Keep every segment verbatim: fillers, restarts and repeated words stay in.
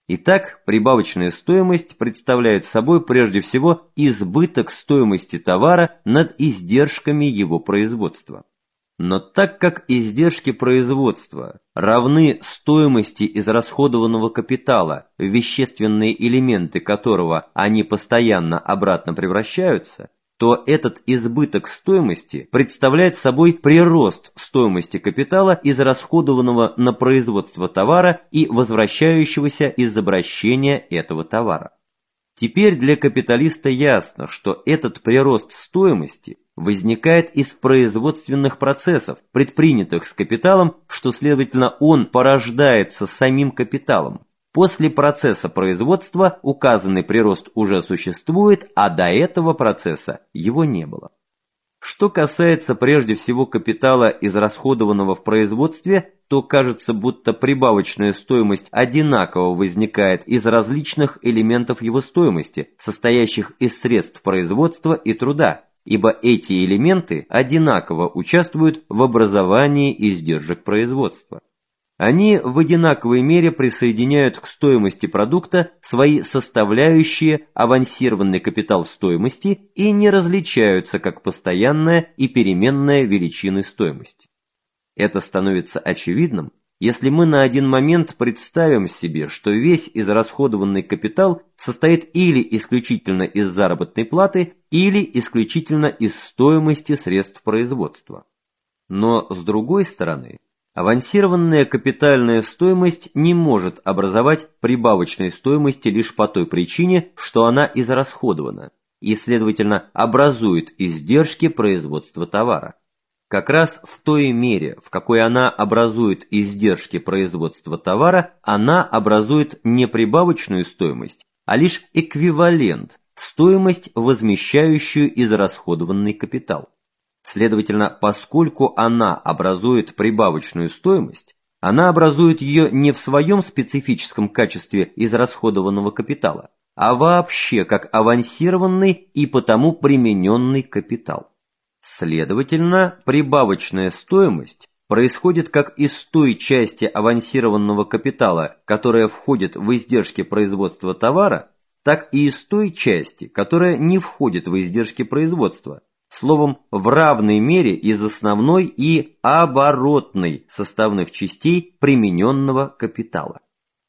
Итак, прибавочная стоимость представляет собой прежде всего избыток стоимости товара над издержками его производства. Но так как издержки производства равны стоимости израсходованного капитала, в вещественные элементы которого они постоянно обратно превращаются, то этот избыток стоимости представляет собой прирост стоимости капитала, израсходованного на производство товара и возвращающегося из обращения этого товара. Теперь для капиталиста ясно, что этот прирост стоимости возникает из производственных процессов, предпринятых с капиталом, что, следовательно, он порождается самим капиталом. После процесса производства указанный прирост уже существует, а до этого процесса его не было. Что касается прежде всего капитала, израсходованного в производстве, то кажется, будто прибавочная стоимость одинаково возникает из различных элементов его стоимости, состоящих из средств производства и труда, ибо эти элементы одинаково участвуют в образовании издержек производства. Они в одинаковой мере присоединяют к стоимости продукта свои составляющие авансированный капитал стоимости и не различаются как постоянная и переменная величины стоимости. Это становится очевидным, если мы на один момент представим себе, что весь израсходованный капитал состоит или исключительно из заработной платы, или исключительно из стоимости средств производства. Но, с другой стороны, авансированная капитальная стоимость не может образовать прибавочной стоимости лишь по той причине, что она израсходована, и, следовательно, образует издержки производства товара. Как раз в той мере, в какой она образует издержки производства товара, она образует не прибавочную стоимость, а лишь эквивалент, стоимость, возмещающую израсходованный капитал. Следовательно, поскольку она образует прибавочную стоимость, она образует ее не в своем специфическом качестве израсходованного капитала, а вообще как авансированный и потому примененный капитал. Следовательно, прибавочная стоимость происходит как из той части авансированного капитала, которая входит в издержки производства товара, так и из той части, которая не входит в издержки производства. Словом, в равной мере из основной и оборотной составных частей примененного капитала.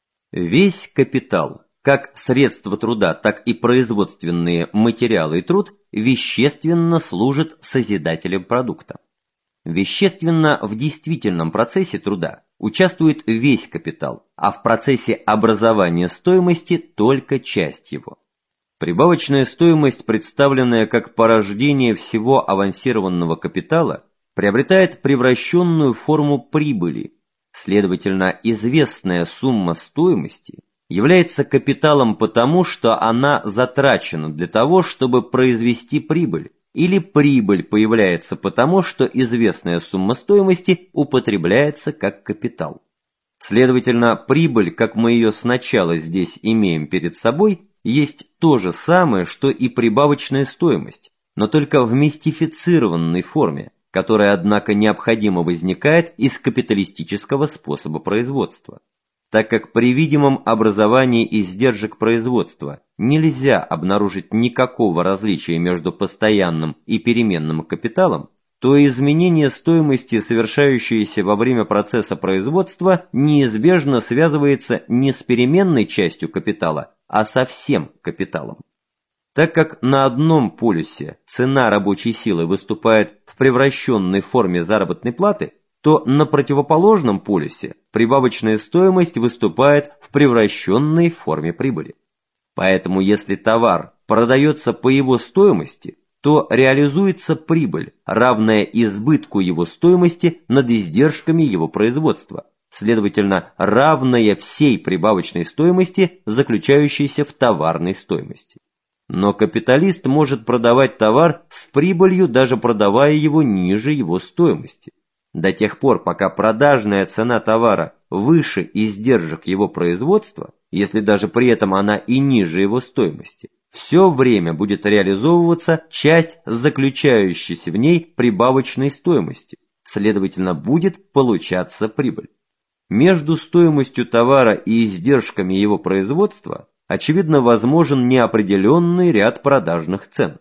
Весь капитал, как средства труда, так и производственные материалы и труд, вещественно служит созидателем продукта. Вещественно в действительном процессе труда участвует весь капитал, а в процессе образования стоимости только часть его. Прибавочная стоимость, представленная как порождение всего авансированного капитала, приобретает превращенную форму прибыли. Следовательно, известная сумма стоимости является капиталом потому, что она затрачена для того, чтобы произвести прибыль, или прибыль появляется потому, что известная сумма стоимости употребляется как капитал. Следовательно, прибыль, как мы ее сначала здесь имеем перед собой, есть то же самое, что и прибавочная стоимость, но только в мистифицированной форме, которая, однако, необходимо возникает из капиталистического способа производства. Так как при видимом образовании издержек производства нельзя обнаружить никакого различия между постоянным и переменным капиталом, то изменение стоимости, совершающееся во время процесса производства, неизбежно связывается не с переменной частью капитала, а со всем капиталом. Так как на одном полюсе цена рабочей силы выступает в превращенной форме заработной платы, то на противоположном полюсе прибавочная стоимость выступает в превращенной форме прибыли. Поэтому если товар продается по его стоимости, то реализуется прибыль, равная избытку его стоимости над издержками его производства, следовательно, равная всей прибавочной стоимости, заключающейся в товарной стоимости. Но капиталист может продавать товар с прибылью, даже продавая его ниже его стоимости. До тех пор, пока продажная цена товара выше издержек его производства, если даже при этом она и ниже его стоимости, все время будет реализовываться часть заключающейся в ней прибавочной стоимости, следовательно, будет получаться прибыль. между стоимостью товара и издержками его производства, очевидно, возможен неопределенный ряд продажных цен.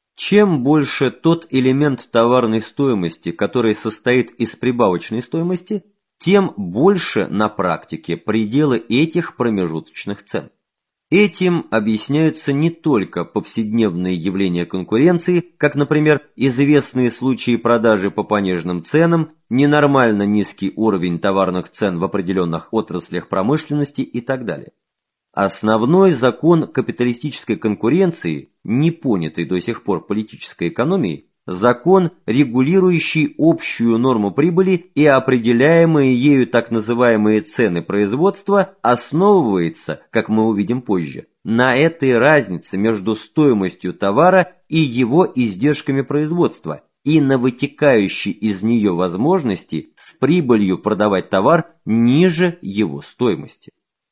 Чем больше тот элемент товарной стоимости, который состоит из прибавочной стоимости, тем больше на практике пределы этих промежуточных цен. Этим объясняются не только повседневные явления конкуренции, как, например, известные случаи продажи по пониженным ценам, ненормально низкий уровень товарных цен в определенных отраслях промышленности и так далее. Основной закон капиталистической конкуренции, не понятый до сих пор политической экономией, закон, регулирующий общую норму прибыли и определяемые ею так называемые цены производства, основывается, как мы увидим позже, на этой разнице между стоимостью товара и его издержками производства и на вытекающей из нее возможности с прибылью продавать товар ниже его стоимости.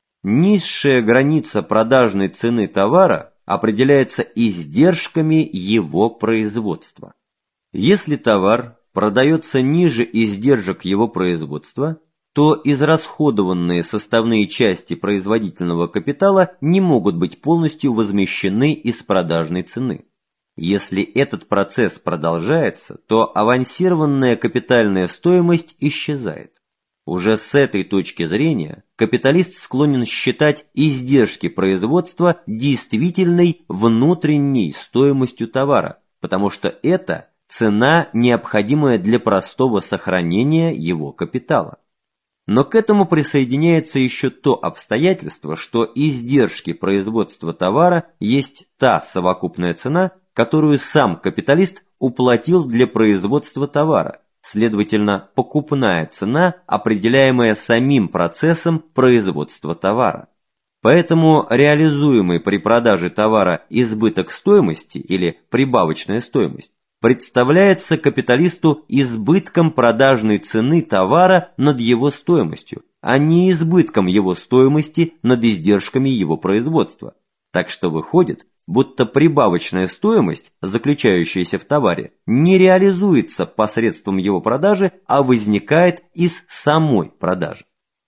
Низшая граница продажной цены товара определяется издержками его производства. Если товар продается ниже издержек его производства, то израсходованные составные части производительного капитала не могут быть полностью возмещены из продажной цены. Если этот процесс продолжается, то авансированная капитальная стоимость исчезает. Уже с этой точки зрения капиталист склонен считать издержки производства действительной внутренней стоимостью товара, потому что это цена, необходимая для простого сохранения его капитала. Но к этому присоединяется еще то обстоятельство, что издержки производства товара есть та совокупная цена, которую сам капиталист уплатил для производства товара, следовательно, покупная цена, определяемая самим процессом производства товара. Поэтому реализуемый при продаже товара избыток стоимости или прибавочная стоимость представляется капиталисту избытком продажной цены товара над его стоимостью, а не избытком его стоимости над издержками его производства. Так что выходит, будто прибавочная стоимость, заключающаяся в товаре, не реализуется посредством его продажи, а возникает из самой продажи.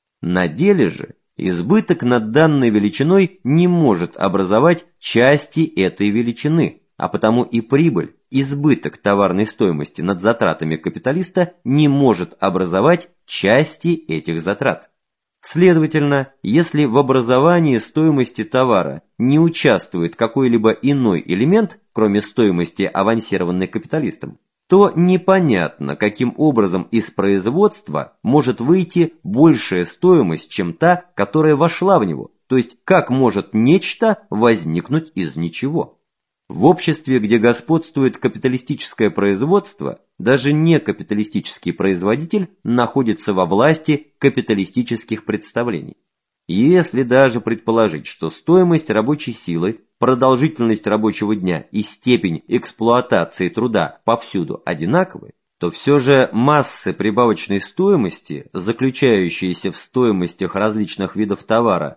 На деле же избыток над данной величиной не может образовать части этой величины, а потому и прибыль, избыток товарной стоимости над затратами капиталиста не может образовать части этих затрат. Следовательно, если в образовании стоимости товара не участвует какой-либо иной элемент, кроме стоимости, авансированной капиталистом, то непонятно, каким образом из производства может выйти большая стоимость, чем та, которая вошла в него, то есть как может нечто возникнуть из ничего. В обществе, где господствует капиталистическое производство, даже некапиталистический производитель находится во власти капиталистических представлений. Если даже предположить, что стоимость рабочей силы, продолжительность рабочего дня и степень эксплуатации труда повсюду одинаковы, то все же массы прибавочной стоимости, заключающиеся в стоимостях различных видов товара,